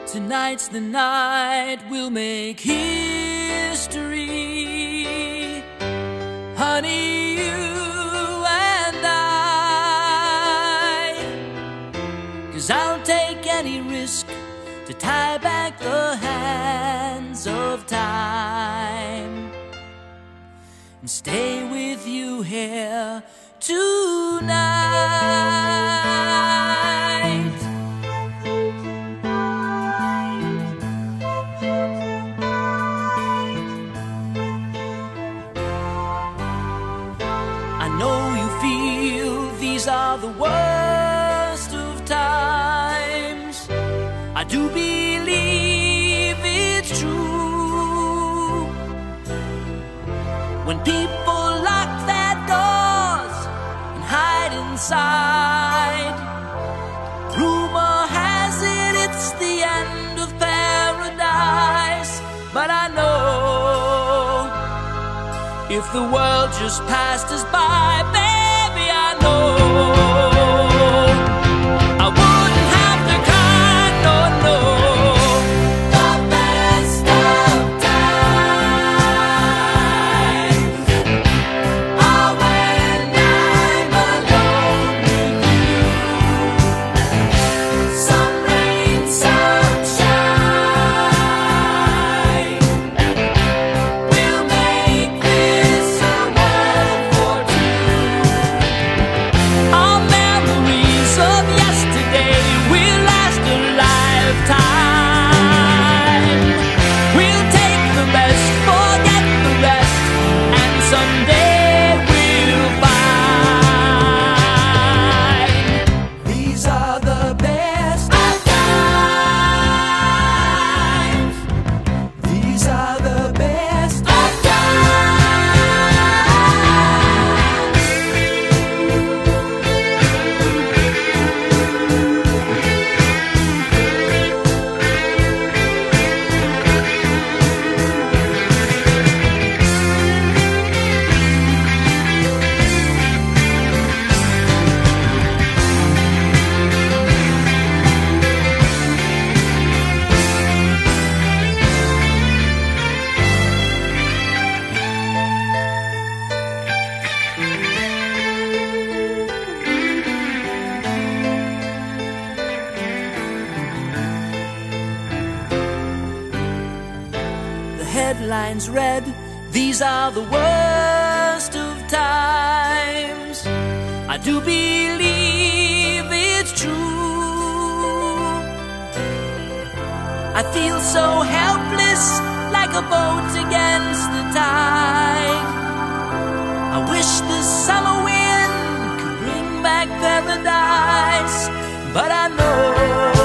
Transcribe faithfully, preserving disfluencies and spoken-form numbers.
Tonight's the night we'll make history, honey, you and I. 'Cause I'll take any risk to tie back the hands of time and stay with you here tonight. I know you feel these are the worst of times. I do believe it's true. When people lock their doors and hide inside, rumor has it it's the end of paradise. But I know if the world just passed us by, baby, I know I wouldn't have to cry, no, no. The best of times are when I'm alone with you. Some rain, some shine, we'll make this a world for two. Our memories of yesterday will last a lifetime. We'll take the best, forget the rest, and someday we'll find these are the best of times. These are the best of times. The headlines read, these are the worst of times. I do believe it's true. I feel so helpless, like a boat against the tide. I wish the summer wind could bring back paradise, but I know